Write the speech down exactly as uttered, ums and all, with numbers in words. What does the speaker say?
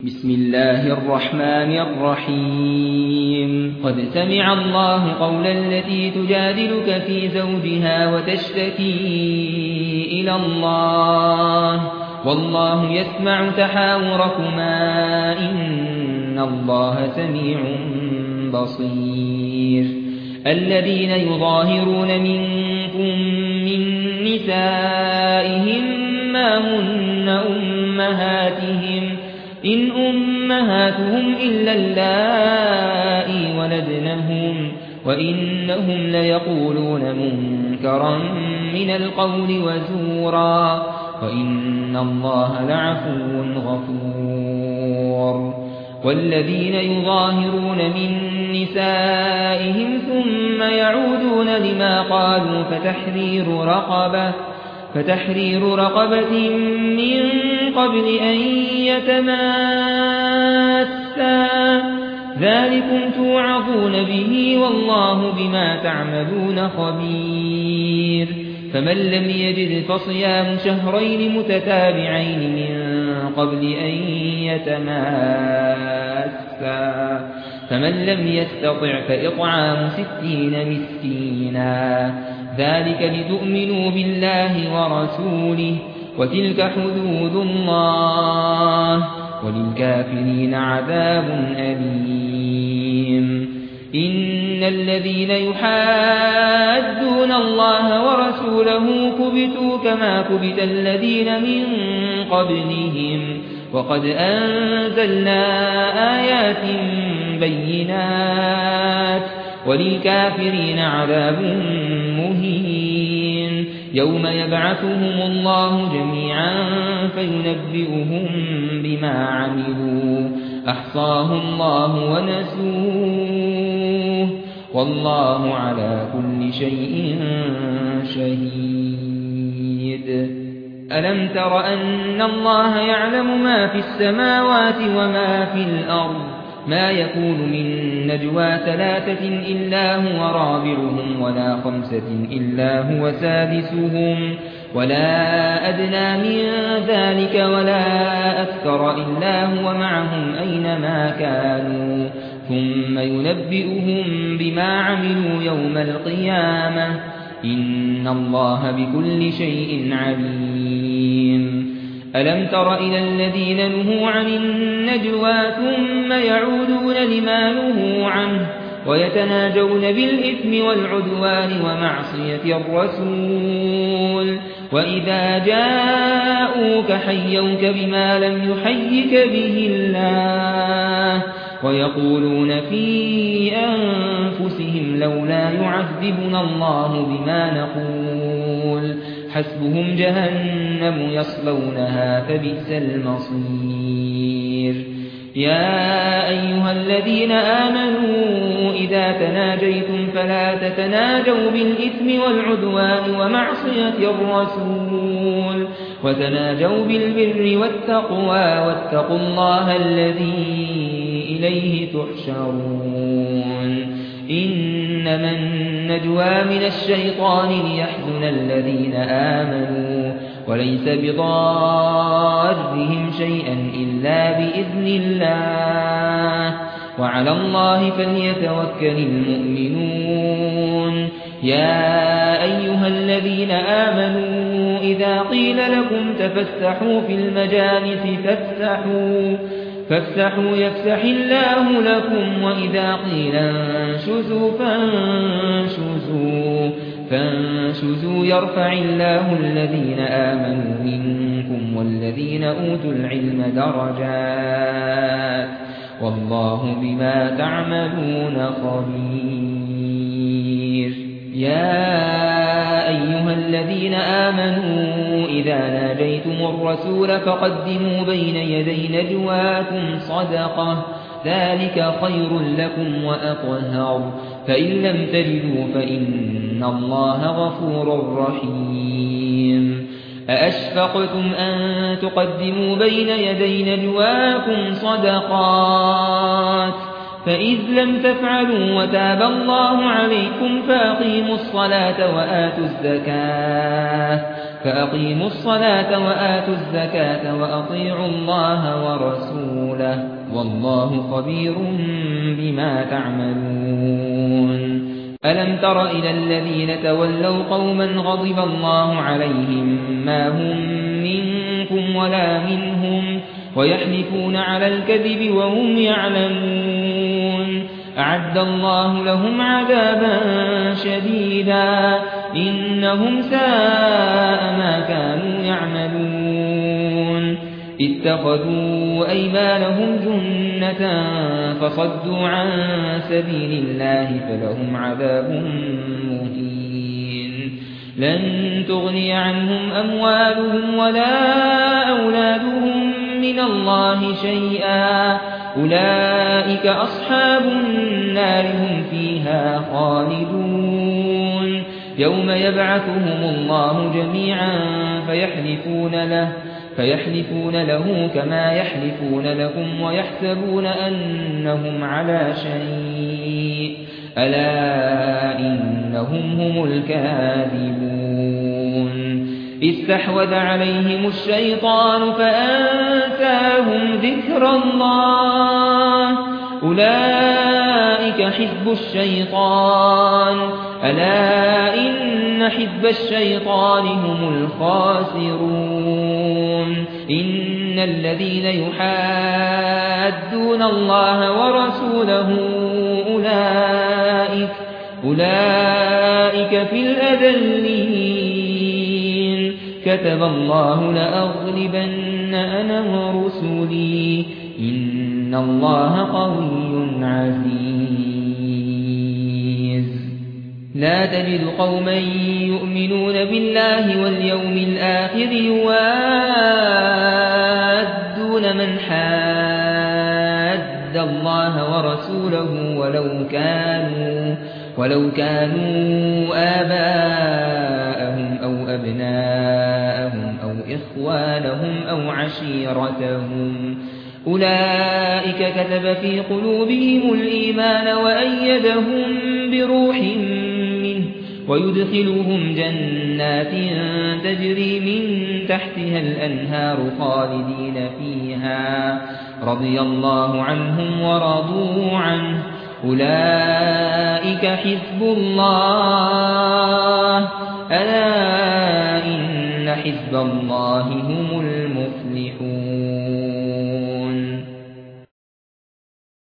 بسم الله الرحمن الرحيم قد سمع الله قول التي تجادلك في زوجها وتشتكي إلى الله والله يسمع تحاوركما إن الله سميع بصير الذين يظاهرون منكم من نسائهم ما هن أمهاتهم إن أمهاتهم إلا اللائي ولدنهم وإنهم ليقولون منكرا من القول وزورا وإن الله لعفو غفور والذين يظاهرون من نسائهم ثم يعودون لما قالوا فتحرير رقبة فتحرير رقبة من قبل أن يتماسا ذلكم توعظون به والله بما تعملون خبير فمن لم يجد فصيام شهرين متتابعين من قبل أن يتماسا فمن لم يستطع فإطعام ستين مسكينا ذلك لتؤمنوا بالله ورسوله وتلك حدود الله وللكافرين عذاب أليم إن الذين يحادون الله ورسوله كبتوا كما كبت الذين من قبلهم وقد أنزلنا آيات بينات وللكافرين عذاب مهين يوم يبعثهم الله جميعا فينبئهم بما عملوا أحصاه الله ونسوه والله على كل شيء شهيد ألم تر أن الله يعلم ما في السماوات وما في الأرض ما يكون من نجوى ثلاثة إلا هو رابعهم ولا خمسة إلا هو سادسهم ولا أدنى من ذلك ولا أكثر إلا هو معهم أينما كانوا ثم ينبئهم بما عملوا يوم القيامة إن الله بكل شيء عليم ألم تر إلى الذين نهوا عن النجوى ثم يعودون لما نهوا عنه ويتناجون بالإثم والعدوان ومعصية الرسول وإذا جاءوك حيوك بما لم يحيك به الله ويقولون في أنفسهم لولا يعذبنا الله بما نقول حسبهم جهنم يصلونها فبئس المصير يا أيها الذين آمنوا إذا تناجيتم فلا تتناجوا بالإثم والعدوان ومعصية الرسول وتناجوا بالبر والتقوى واتقوا الله الذي إليه تحشرون إنما النجوى من الشيطان ليحزن الذين آمنوا وليس بضارهم شيئا إلا بإذن الله وعلى الله فليتوكل المؤمنون يا أيها الذين آمنوا إذا قيل لكم تفسحوا في المجالس فافسحوا فافسحوا يفسح الله لكم وإذا قيل انشزوا فانشزوا فانشزوا يرفع الله الذين آمنوا منكم والذين أوتوا العلم درجات والله بما تعملون خبير يا أيها الذين آمنوا إذا ناجيتم الرسول فقدموا بين يدي نجواكم صدقة ذلك خير لكم وأطهر فإن لم تجدوا فإن الله غفور رحيم أأشفقتم أن تقدموا بين يدي نجواكم صدقات فإذ لم تفعلوا وتاب الله عليكم فأقيموا الصلاة وآتوا الزكاة فأقيموا الصلاة وآتوا الزكاة وأطيعوا الله ورسوله له والله خبير بما تعملون ألم تر إلى الذين تولوا قوما غضب الله عليهم ما هم منكم ولا منهم ويحلفون على الكذب وهم يعلمون أعد الله لهم عذابا شديدا إنهم ساء ما كانوا يعملون اتخذوا أيمانهم جنة فصدوا عن سبيل الله فلهم عذاب مهين لن تغني عنهم أموالهم ولا أولادهم من الله شيئا أولئك أصحاب النار هم فيها خالدون يوم يبعثهم الله جميعا فيحلفون له فيحلفون له كما يحلفون لكم ويحسبون أنهم على شيء ألا إنهم هم الكاذبون استحوذ عليهم الشيطان فأنساهم ذكر الله أولئك حزب الشيطان ألا إن حزب الشيطان هم الخاسرون إن الذين يحادون الله ورسوله أولئك, أولئك في الأذلين كتب الله لأغلبن أنا ورسلي إن الله قوي عزيز لا تجد قوما يؤمنون بالله واليوم الآخر يوادون من حاد الله ورسوله ولو كانوا ولو كانوا آباءهم أو أبناءهم أو إخوانهم أو عشيرتهم أولئك كتب في قلوبهم الإيمان وأيدهم بروح منه ويدخلهم جنات تجري من تحتها الأنهار خالدين فيها رضي الله عنهم ورضوا عنه أولئك حزب الله ألا إن حزب الله هم المفلحون